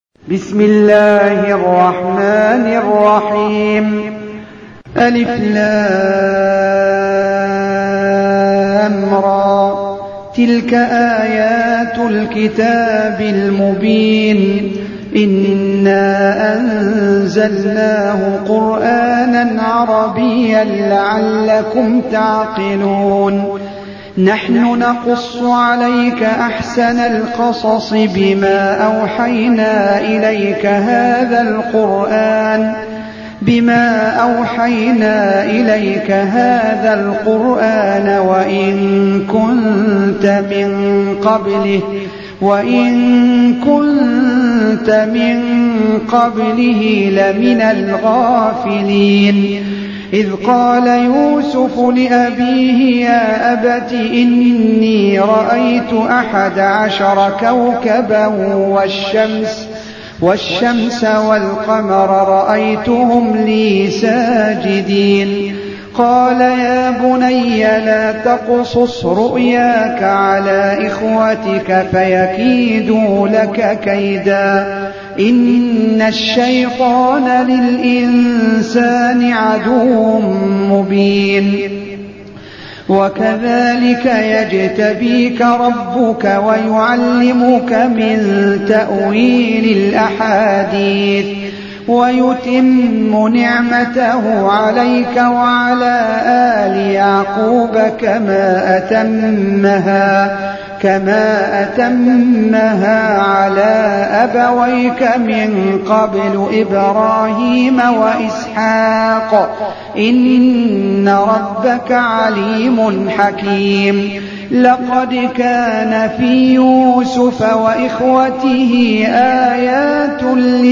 بسم الله الرحمن الرحيم. ألف لام را تلك آيات الكتاب المبين إنا أنزلناه قرآنا عربيا لعلكم تعقلون. نحن نقص عليك أحسن القصص بما أوحينا إليك هذا القرآن وإن كنت من قبله لمن الغافلين. إذ قال يوسف لأبيه يا أبت إني رأيت 11 كوكبا والشمس والقمر رأيتهم لي ساجدين. قال يا بني لا تقصص رؤياك على إخوتك فيكيدوا لك كيدا إن الشيطان للإنسان عدو مبين. وكذلك يجتبيك ربك ويعلمك من تأويل الأحاديث ويتم نعمته عليك وعلى آل يعقوب كما أتمها على أبويك من قبل إبراهيم وإسحاق إن ربك عليم حكيم. لقد كان في يوسف وإخوته آيات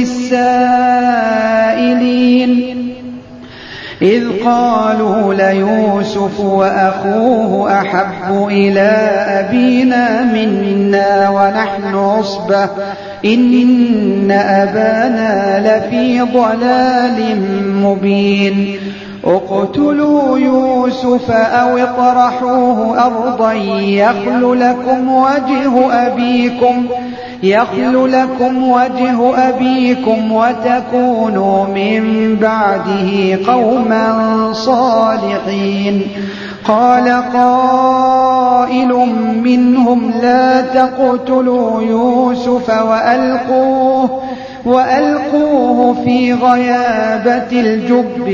للسائلين إذ قالوا ليوسف وأخوه أحب إلى أبينا منا ونحن عصبة إن أبانا لفي ضلال مبين. اقتلوا يوسف أو اطرحوه أرضا يخل لكم وجه أبيكم وتكونوا من بعده قوما صالحين. قال قائل منهم لا تقتلوا يوسف وألقوه في غيابة الجب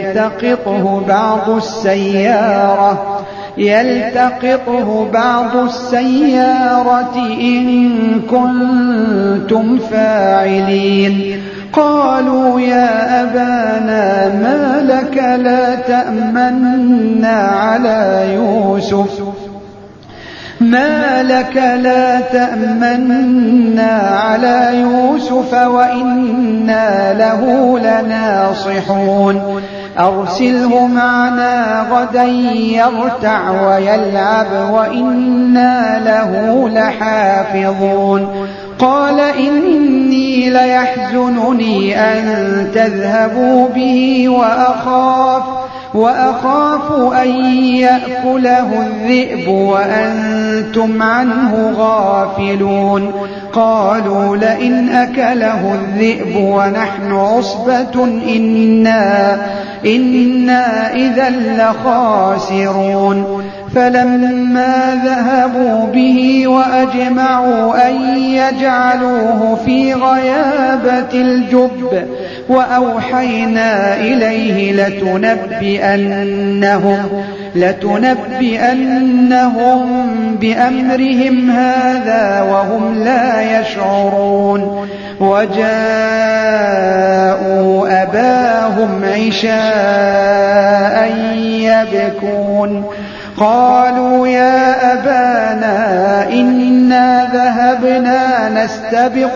يلتقطه بعض السيارة إن كنتم فاعلين. قالوا يا أبانا ما لك لا تأمنا على يوسف وإنا له لناصحون. أرسله معنا غدا يرتع ويلعب وإنا له لحافظون. قال إني ليحزنني أن تذهبوا به وأخاف أن يأكله الذئب وأنتم عنه غافلون. قالوا لئن أكله الذئب ونحن عصبة إنا إذا لخاسرون. فلما ذهبوا به وأجمعوا أن يجعلوه في غيابة الجب وأوحينا إليه لتنبئنهم بأمرهم هذا وهم لا يشعرون. وجاءوا أباهم عشاء يبكون. قالوا يا أبانا إنا ذهبنا نستبق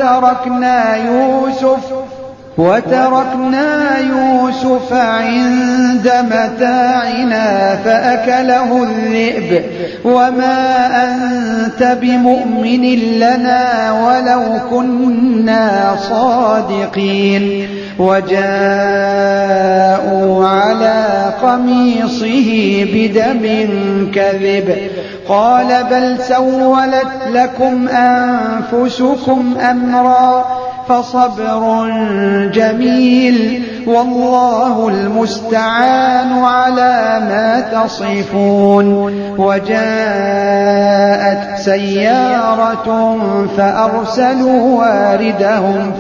وتركنا يوسف عند متاعنا فأكله الذئب وما أنت بمؤمن لنا ولو كنا صادقين. وجاءوا على قميصه بدم كذب قال بل سولت لكم أنفسكم أمرا فصبر جميل والله المستعان على ما تصفون. وجاءت سيارة فأرسلوا واردهم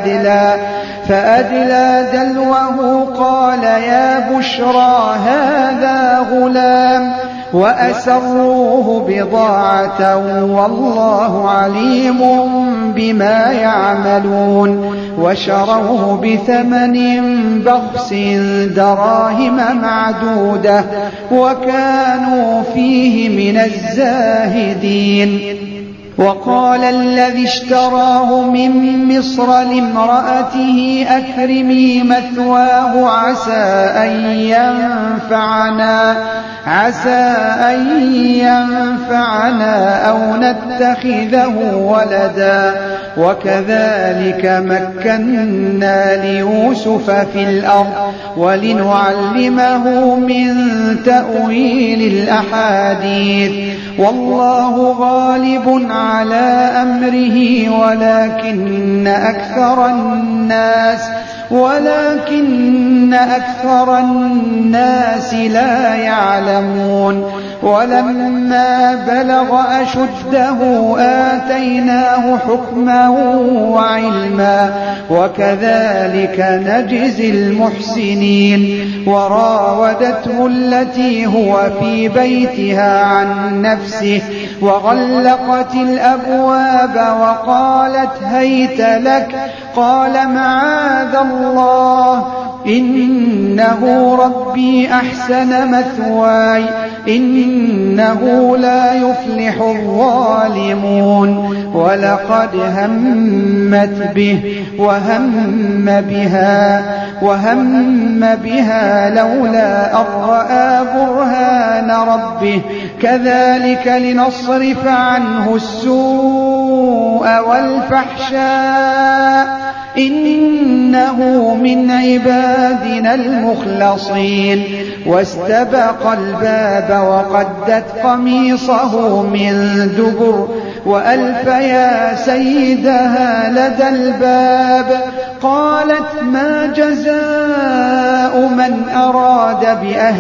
فأدلى دلوه قال يا بشرى هذا غلام وأسروه بضاعة والله عليم بما يعملون. وشروه بثمن بخس دراهم معدودة وكانوا فيه من الزاهدين. وقال الذي اشتراه من مصر لامرأته أكرمي مثواه عسى أن ينفعنا أو نتخذه ولدا وكذلك مكنا ليوسف في الأرض ولنعلمه من تأويل الأحاديث والله غالب على أمره ولكن أكثر الناس لا يعلمون. ولما بلغ أشده آتيناه حكما وعلما وكذلك نجزي المحسنين. وراودته التي هو في بيتها عن نفسه وغلقت الأبواب وقالت هيت لك قال معاذ الله إنه ربي أحسن مثواي إنه لا يفلح الظالمون. ولقد همت به وهم بها لولا أن رأى برهان ربه كذلك لنصرف عنه السوء والفحشاء إنه من عبادنا المخلصين. واستبق الباب وقدت قميصه من دبر وألف يا سيدها لدى الباب قالت ما جزاء من أراد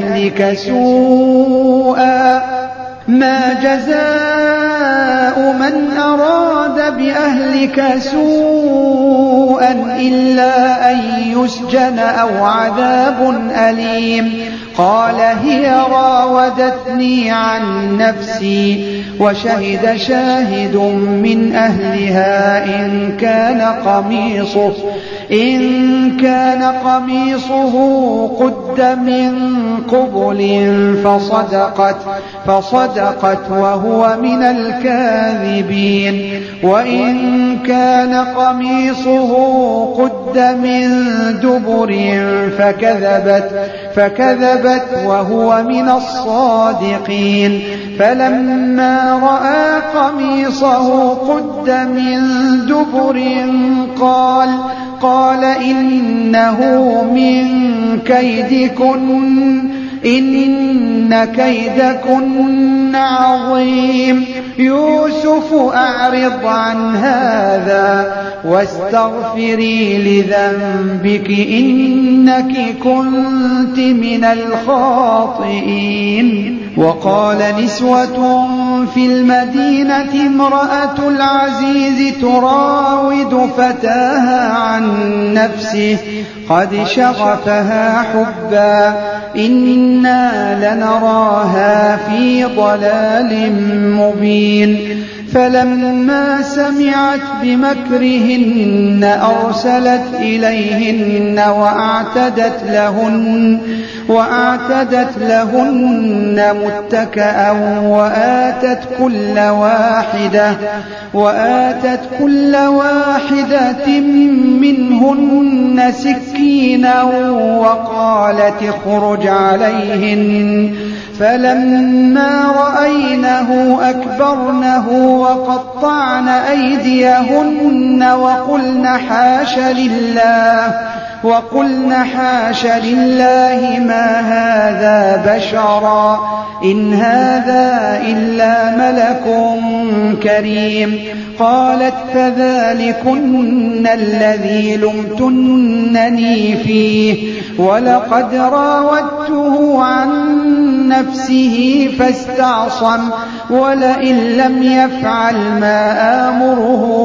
بأهلك سوءا إلا أن يسجن أو عذاب أليم. قال هي راودتني عن نفسي وشهد شاهد من أهلها إن كان قميصه قد من قبل فصدقت وهو من الكاذبين. وإن كان قميصه قد من دبر فكذبت وهو من الصادقين. فلما رأى قميصه قد من دبر قال إنه من كيدكن إن كيدكن عظيم. يوسف أعرض عن هذا واستغفري لذنبك إنك كنت من الخاطئين. وقال نسوة في المدينة امرأة العزيز تراود فتاها عن نفسه قد شغفها حبا إنا لنراها في ضلال مبين. فلما سمعت بمكرهن أرسلت إليهن وأعتدت لهن متكأ وآتت كل واحدة منهن سكينا وقالت اخرج عليهن. فلما رأينه أكبرنه وقطعن أيديهن وقلن حاش لله ما هذا بشرا إن هذا إلا ملك كريم. قالت فذلكن الذي لمتنني فيه ولقد راودته عن نفسه فاستعصم ولئن لم يفعل ما آمره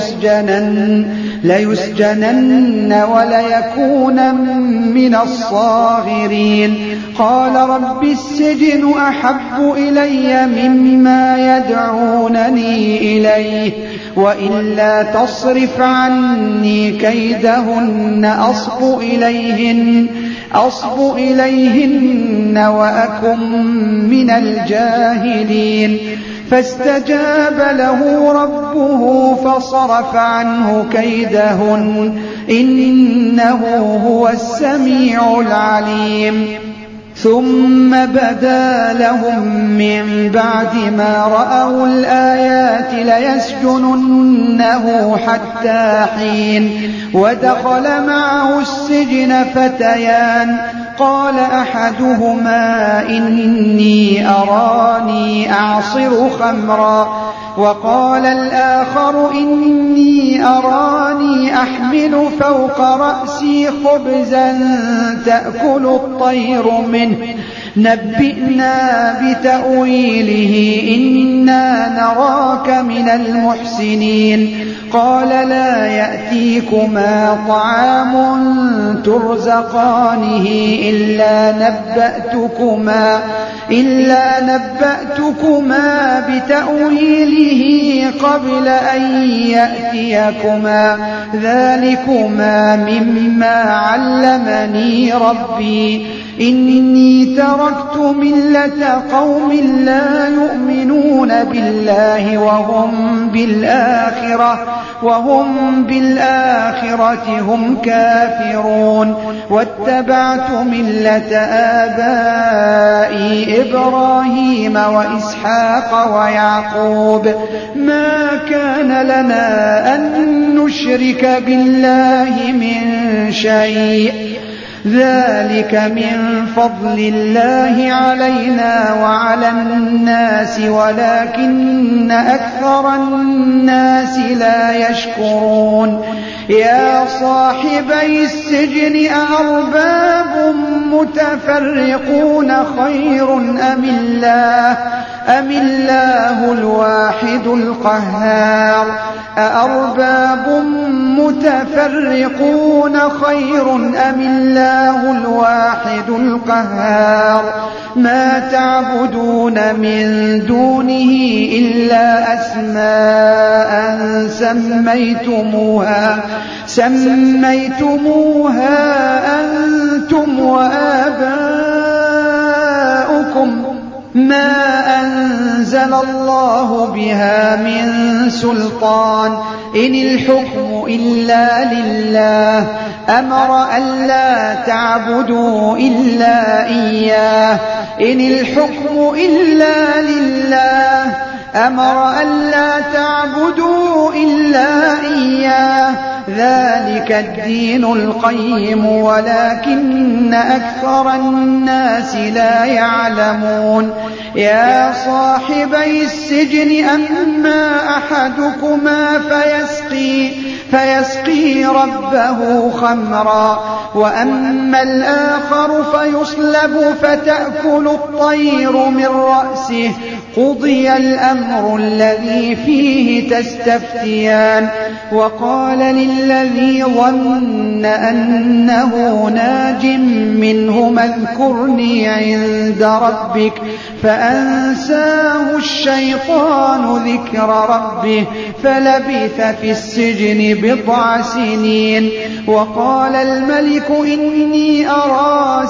ليسجنن وليكون من الصاغرين قال رب السجن أحب إلي مما يدعونني إليه وإلا تصرف عني كيدهن أصب إليهن وأكن من الجاهلين فاستجاب له ربه فصرف عنه كيدهن إنه هو السميع العليم ثم بدا لهم من بعد ما رأوا الآيات ليسجننه حتى حين ودخل معه السجن فتيان قال أحدهما إني أراني أعصر خمرا وقال الآخر إني أراني أحمل فوق رأسي خبزا تأكل الطير منه نبئنا بتأويله إنا نراك من المحسنين قال لا يأتيكما طعام ترزقانه إلا نبأتكما بتأويله قبل أن يأتيكما ذلكما مما علمني ربي إني تركت ملة قوم لا يؤمنون بالله وهم بالآخرة هم كافرون واتبعت ملة آبائي إبراهيم وإسحاق ويعقوب ما كان لنا أن نشرك بالله من شيء ذلك من فضل الله علينا وعلى الناس ولكن أكثر الناس لا يشكرون يا صاحبي السجن أأرباب متفرقون خير أم الله الواحد القهار أأرباب متفرقون خير أم الله الواحد القهار ما تعبدون من دونه إلا أسماء سميتموها أنتم وآباؤكم ما أنزل الله بها من سلطان إن الحكم إلا لله أمر ألا تعبدوا إلا إياه إن الحكم إلا لله أمر ألا تعبدوا إلا إياه ذلك الدين القيم ولكن أكثر الناس لا يعلمون يا صاحبي السجن أما أحدكما فيسقي ربه خمرا وأما الآخر فيصلب فتأكل الطير من رأسه قضي الأمر الذي فيه تستفتيان وقال للذي ظن أنه ناج منه اذكرني عند ربك فأنساه الشيطان ذكر ربه فلبث في السجن 7 سنين وقال الملك إني أرى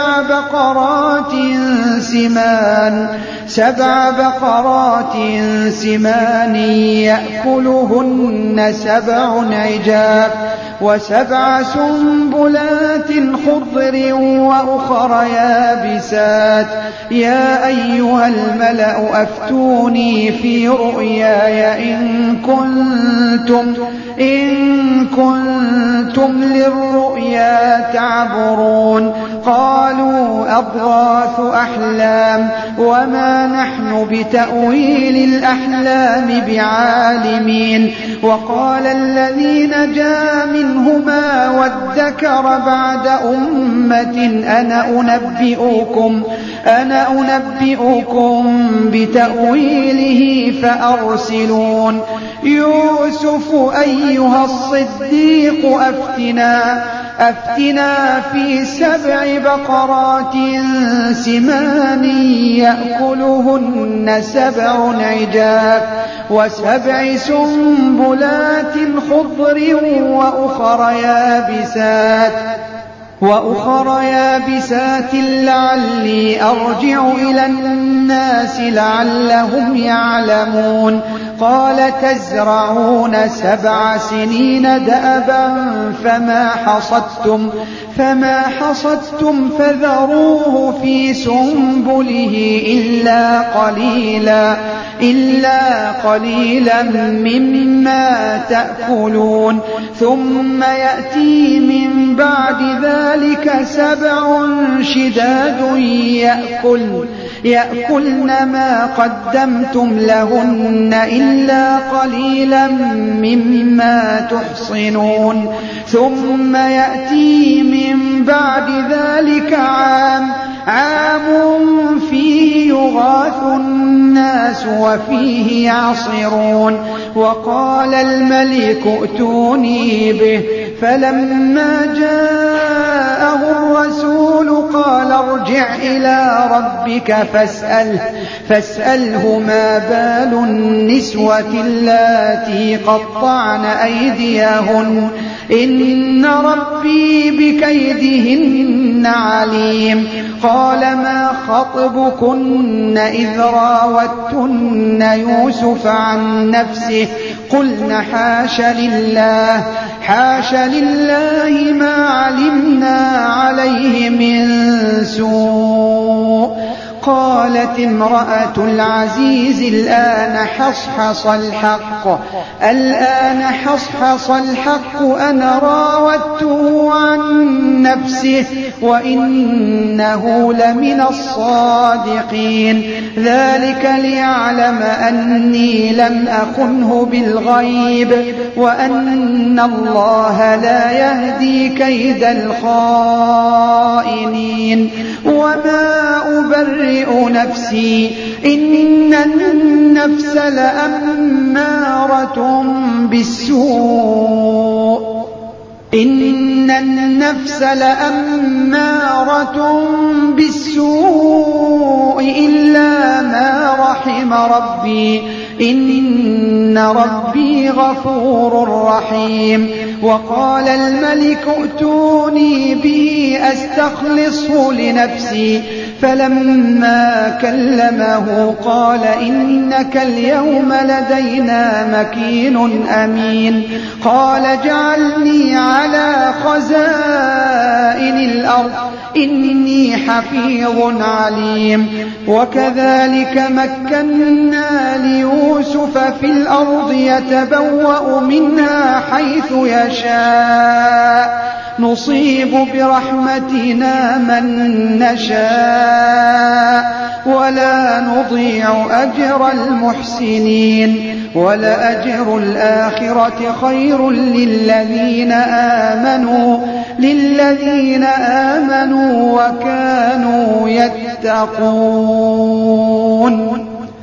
7 بقرات سمان يأكلهن 7 عجاف و7 سنبلات خضر وأخر يابسات يا أيها الملأ أفتوني في رؤياي إن كنتم أنتم للرؤيا تعبرون قالوا أضغاث أحلام وما نحن بتأويل الأحلام بعالمين وقال الذي نجا منهما وادكر بعد أمة أنا أنبئكم بتأويله فأرسلون يوسف أيها الصديق أفتنا في 7 بقرات سمان يأكلهن 7 عجاف و7 سنبلات خضر وأخر يابسات لعلي أرجع إلى الناس لعلهم يعلمون قال تزرعون 7 سنين دأبا فما حصدتم فذروه في سنبله إلا قليلا مما تأكلون ثم يأتي من بعد ذلك 7 شداد يأكلن ما قدمتم لهن إلا قليلا مما تحصنون ثم يأتي من بعد ذلك عام فيه يغاث الناس وفيه يعصرون وقال الملك ائتوني به فلما جاءه الرسول قال ارجع إلى ربك فاسأله ما بال النسوة اللاتي قطعن أيديهن إن ربي بكيدهن عليم قال ما خطبكن إذ راوتن يوسف عن نفسه قلن حاش لله ما علمنا عليه من سوء قالت امرأة العزيز الآن حصحص الحق أنا راودته عن نفسه وإنه لمن الصادقين ذلك ليعلم أني لم أخنه بالغيب وأن الله لا يهدي كيد الخائنين وما أبرئ نفسي إن النفس لأمارة بالسوء إلا ما رحم ربي إن ربي غفور رحيم وقال الملك ائتوني به أستخلصه لنفسي فلما كلمه قال إنك اليوم لدينا مكين أمين قال اجعلني على خزائن الأرض إني حفيظ عليم وكذلك مكنا ليوسف في الأرض يتبوأ منها حيث يشاء نصيب برحمتنا من نشاء ولا نضيع أجر المحسنين ولأجر الآخرة خير للذين آمنوا وكانوا يتقون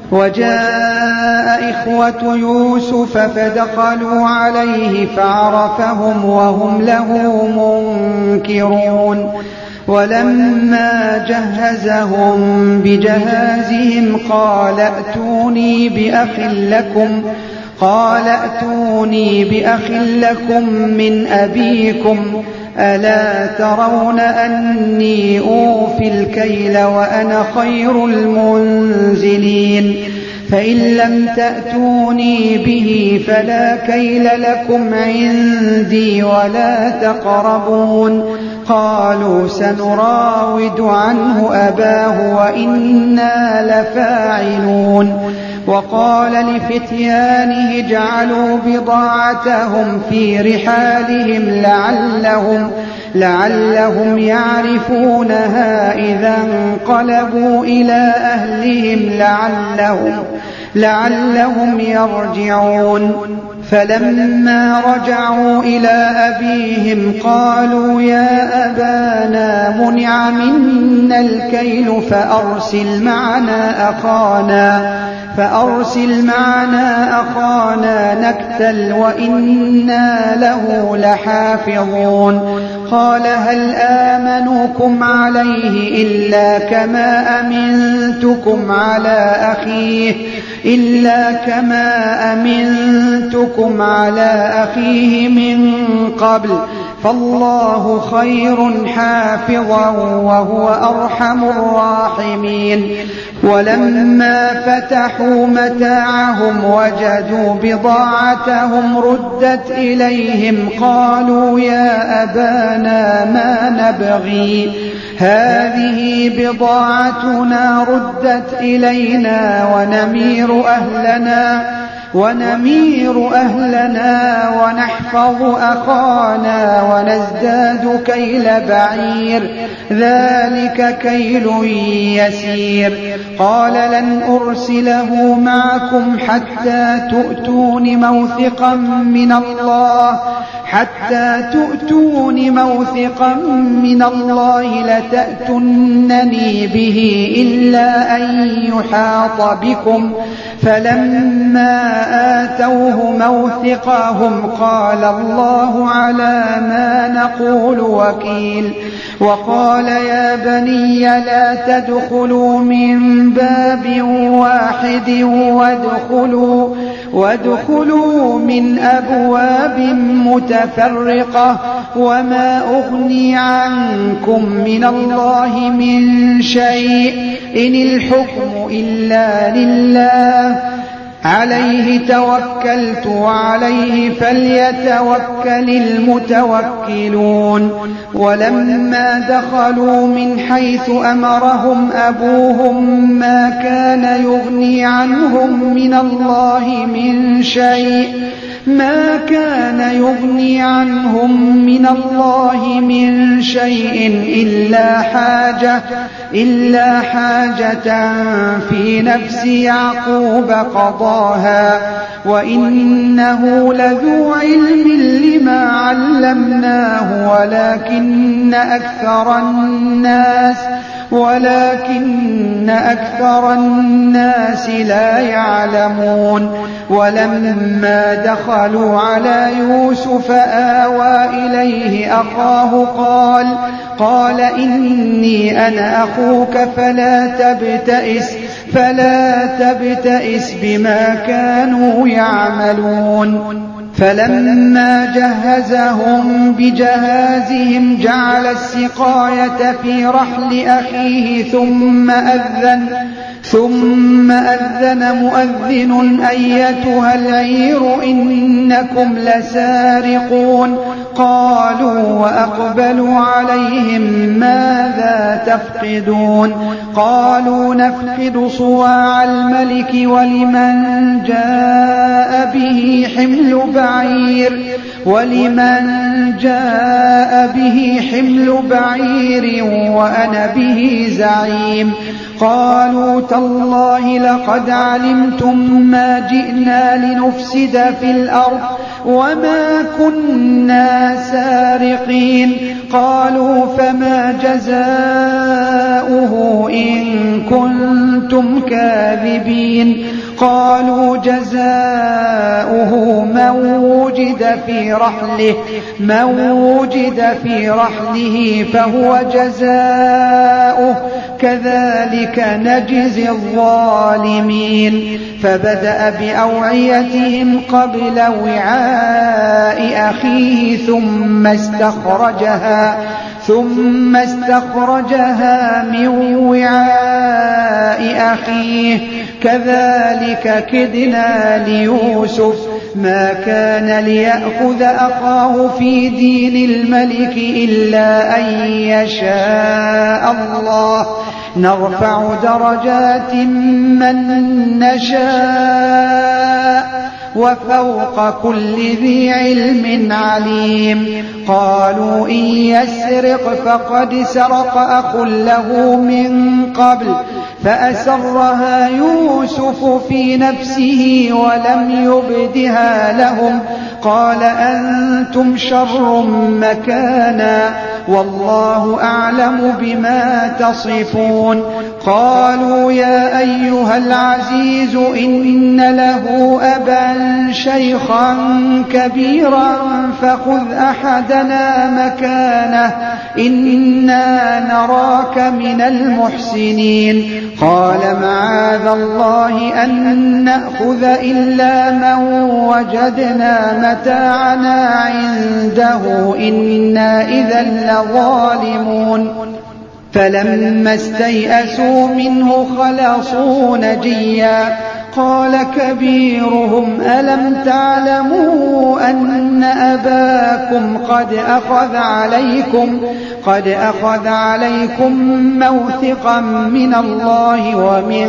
وجاء إخوة يوسف فدخلوا عليه فعرفهم وهم له منكرون ولما جهزهم بجهازهم قال ائتوني بأخ لكم من أبيكم ألا ترون أني أوفي الكيل وأنا خير المنزلين فإن لم تأتوني به فلا كيل لكم عندي ولا تقربون قالوا سنراود عنه أباه وإنا لفاعلون وقال لفتيانه اجعلوا بضاعتهم في رحالهم لعلهم يعرفونها إذا انقلبوا إلى أهلهم لعلهم يرجعون. فلما رجعوا إلى أبيهم قالوا يا أبانا منع منا الكيل فأرسل معنا أخانا نكتل وإنا له لحافظون. قال هل آمنكم عليه إلا كما أمنتكم على أخيه من قبل فالله خير حافظا وهو أرحم الراحمين. ولما فتحوا متاعهم وجدوا بضاعتهم ردت إليهم قالوا يا أبانا ما نبغي هذه بضاعتنا ردت إلينا ونمير أهلنا ونحفظ أخانا ونزداد كيل بعير ذلك كيل يسير. قال لن أرسله معكم حتى تؤتون موثقا من الله لتأتونني به إلا أن يحاط بكم. فلما آتوه موثقهم قال الله على ما نقول وكيل. وقال يا بني لا تدخلوا من باب واحد وادخلوا من أبواب متفرقة وما أغني عنكم من الله من شيء إن الحكم إلا لله عليه توكلت وعليه فليتوكل المتوكلون. ولما دخلوا من حيث أمرهم أبوهم ما كان يغني عنهم من الله من شيء إلا حاجة في نفس يعقوب قضاها وإنه لذو علم لما علمناه ولكن أكثر الناس لا يعلمون. ولما دخلوا على يوسف آوى إليه أخاه قال إني أنا أخوك فلا تبتئس بما كانوا يعملون. فلما جهزهم بجهازهم جعل السقاية في رحل أخيه ثم أذن مؤذن أيتها العير إنكم لسارقون. قالوا وأقبلوا عليهم ماذا تفقدون. قالوا نفقد صواع الملك ولمن جاء به حمل بعير وأنا به زعيم. قالوا تالله لقد علمتم ما جئنا لنفسد في الأرض وما كنا سارقين. قالوا فما جزاؤه إن كنتم كاذبين. قالوا جزاؤه من وجد في رحله فهو جزاؤه كذلك نجزي الظالمين. فبدأ بأوعيتهم قبل وعاء أخيه ثم استخرجها من وعاء أخيه كذلك كدنا ليوسف ما كان ليأخذ أخاه في دين الملك إلا أن يشاء الله نرفع درجات من نشاء وفوق كل ذي علم عليم قالوا إن يسرق فقد سرق أخ له من قبل فأسرها يوسف في نفسه ولم يبدها لهم قال أنتم شر مكانا والله أعلم بما تصفون قالوا يا أيها العزيز إن له أبا شيخا كبيرا فخذ أحدنا مكانه إنا نراك من المحسنين قال معاذ الله أن نأخذ إلا من وجدنا متاعنا عنده إنا إذا لظالمون فلما استيئسوا منه خلصوا نجيا قال كبيرهم ألم تعلموا أن أباكم قد أخذ عليكم موثقا من الله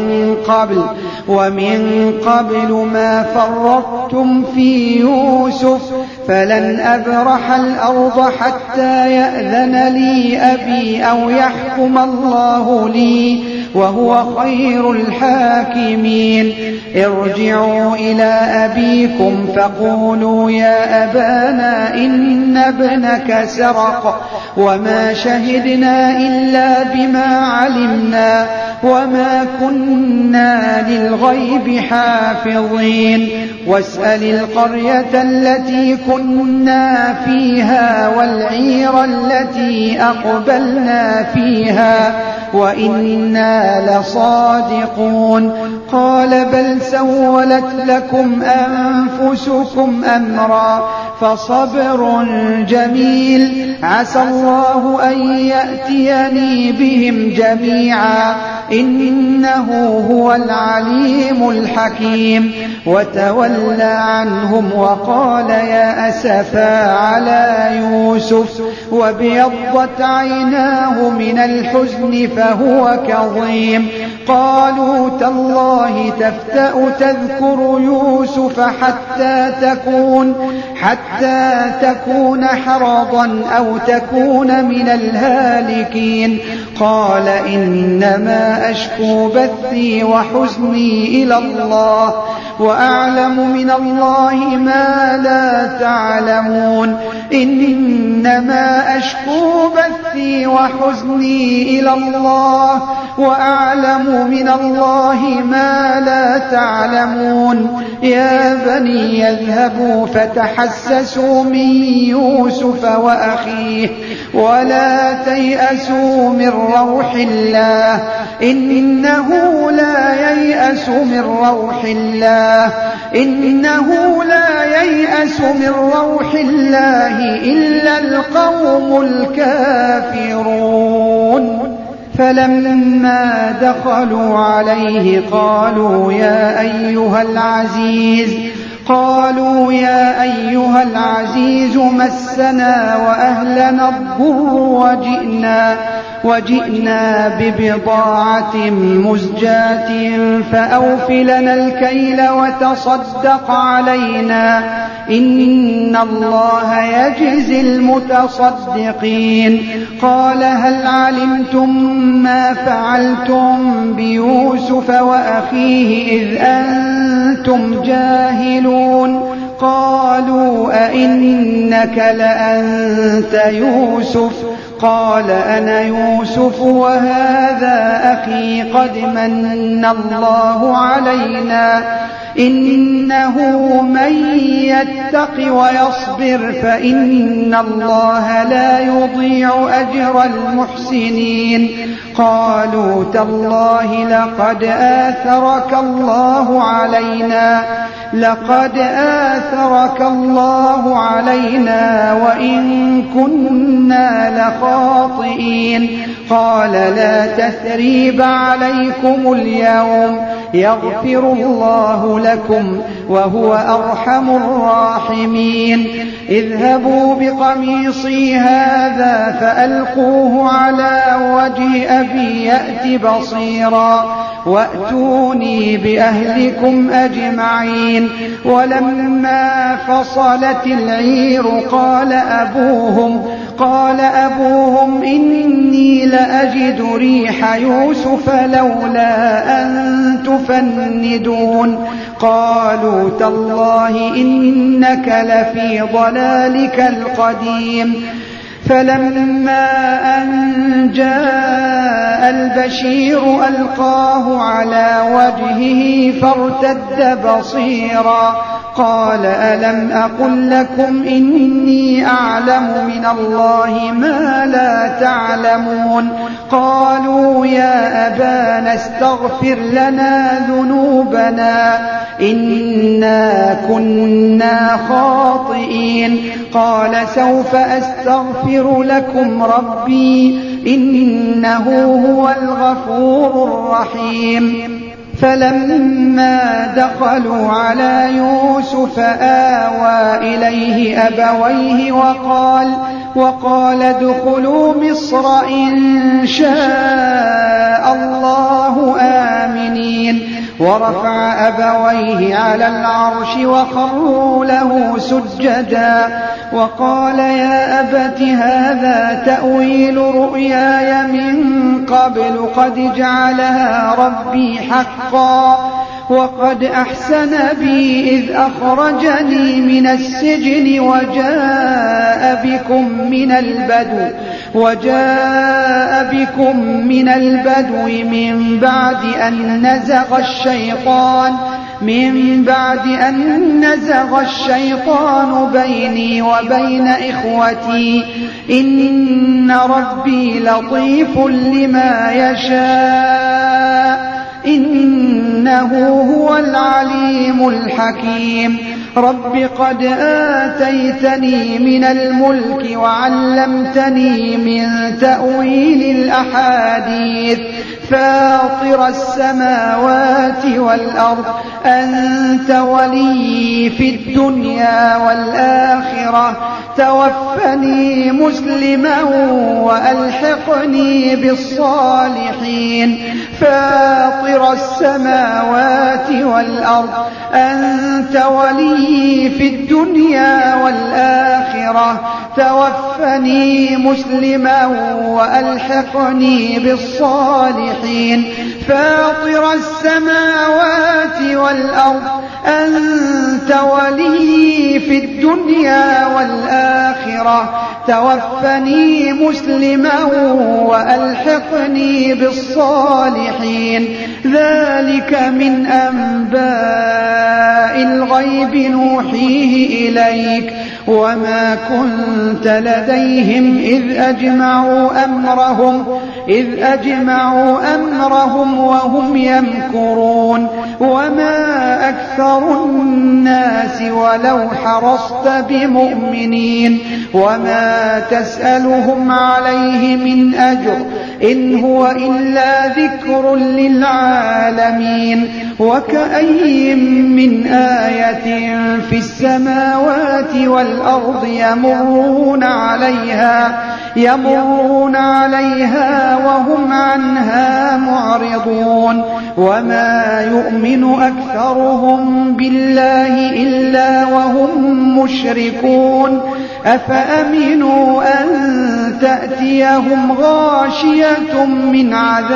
ومن قبل ما فرطتم في يوسف فلن أبرح الأرض حتى يأذن لي أبي أو يحكم الله لي وهو خير الحاكمين ارجعوا إلى أبيكم فقولوا يا أبانا إن ابنك سرق وما شهدنا إلا بما علمنا وما كنا للغيب حافظين واسأل القرية التي كنا فيها والعير التي أقبلنا فيها وإنا لصادقون قال بل سولت لكم أنفسكم أمرا فصبر جميل عسى الله أن يأتيني بهم جميعا إنه هو العليم الحكيم وتولى عنهم وقال يا أسفا على يوسف وابيضت عيناه من الحزن فهو كظيم قالوا تالله تفتأ تذكر يوسف حتى تكون حرضا أو تكون من الهالكين قال إنما أشكو بثي وحزني إلى الله وأعلم من الله ما لا تعلمون إنما أشكو بثي وحزني إلى الله وأعلم من الله ما لا تعلمون يا بني يذهبوا فتحسسوا من يوسف وأخيه ولا تيأسوا من روح الله إنه لا ييأس من روح الله إلا القوم الكافرون فلما دخلوا عليه قالوا يا أيها العزيز مسنا وأهلنا الضر وجئنا ببضاعة مزجاة فأوف لنا الكيل وتصدق علينا إن الله يجزي المتصدقين قال هل علمتم ما فعلتم بيوسف وأخيه إذ أنتم جاهلون قالوا أئنك لأنت يوسف قال أنا يوسف وهذا أخي قد من الله علينا إنه من يتق ويصبر فإن الله لا يضيع أجر المحسنين قالوا تالله لقد آثرك الله علينا وإن كنا لخاطئين. قال لا تثريب عليكم اليوم يغفر الله لكم وهو أرحم الراحمين. اذهبوا بقميصي هذا فألقوه على وجه أبي يأت بصيرا وأتوني بأهلكم أجمعين. ولما فصلت العير قال أبوهم إني لأجد ريح يوسف لولا أن تفندون. قالوا تالله إنك لفي ضلالك القديم. فلما أن جاء البشير ألقاه على وجهه فارتد بصيرا قال ألم أقل لكم إني أعلم من الله ما لا تعلمون. قالوا يا أبانا استغفر لنا ذنوبنا إنا كنا خاطئين. قال سوف أستغفر لكم ربي إنه هو الغفور الرحيم. فلما دخلوا على يوسف آوى إليه أبويه وقال ادخلوا مصر إن شاء الله آمنين. ورفع أبويه على العرش وخروا له سجدا وقال يا أبت هذا تأويل رؤياي من قبل قد جعلها ربي حقا وقد أحسن بي إذ أخرجني من السجن وجاء بكم من البدو من بعد أن نزغ الشيطان بيني وبين إخوتي إن ربي لطيف لما يشاء إنه هو العليم الحكيم. رب قد آتيتني من الملك وعلمتني من تأويل الأحاديث فاطر السماوات والأرض أنت ولي في الدنيا والآخرة توفني مسلما وألحقني بالصالحين. فاطر السماوات والأرض أنت ولي في الدنيا والآخرة توفني مسلما وألحقني بالصالحين. فاطر السماوات والأرض أنت ولي في الدنيا والآخرة توفني مسلما وألحقني بالصالحين. ذلك من أنباء الغيب نوحيه إليك وما كنت لديهم إذ أجمعوا أمرهم وهم يمكرون. وما أكثر الناس ولو حرصت بمؤمنين وما تسألهم عليه من أجر إن هو إلا ذكر للعالمين. وكأي من آية في السماوات والأرض يمرون عليها وهم عنها معرضون. وما يؤمن أكثرهم بالله إلا وهم مشركون. أفأمنوا أن تأتيهم غاشية من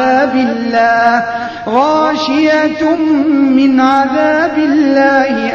عذاب الله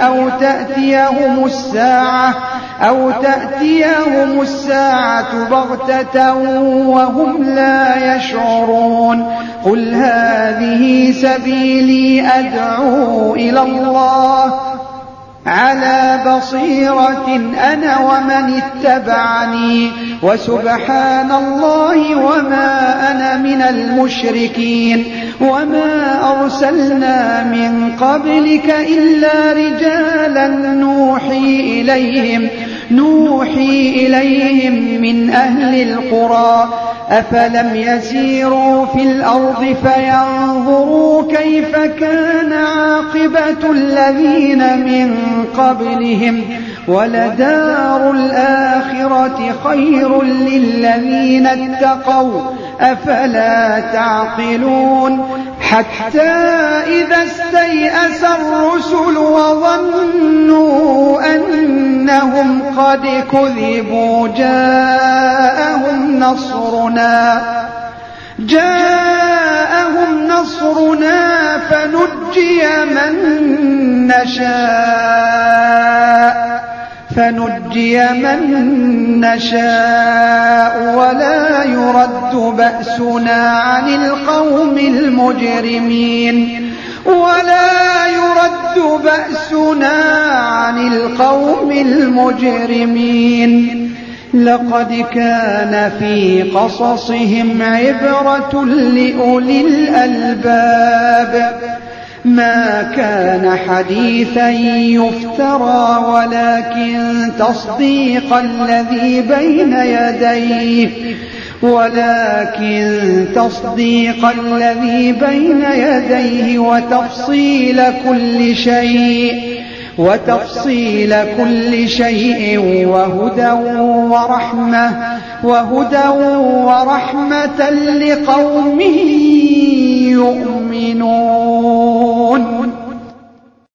أو تأتيهم الساعة بغتة وهم لا يشعرون. قل هذه سبيلي أدعو إلى الله على بصيرة أنا ومن اتبعني وسبحان الله وما أنا من المشركين. وما أرسلنا من قبلك إلا رجالا نوحي إليهم من أهل القرى أفلم يسيروا في الأرض فينظروا كيف كان عاقبة الذين من قبلهم ولدار الآخرة خير للذين اتقوا أفلا تعقلون حتى إذا استيأس الرسل وظنوا أنهم قد كذبوا جاءهم نصرنا فنجي من نشاء ولا يرد بأسنا عن القوم المجرمين لقد كان في قصصهم عبرة لأولي الألباب ما كان حديثا يفترى ولكن تصديق الذي بين يديه وتفصيل كل شيء وهدى ورحمة لقوم يؤمنون.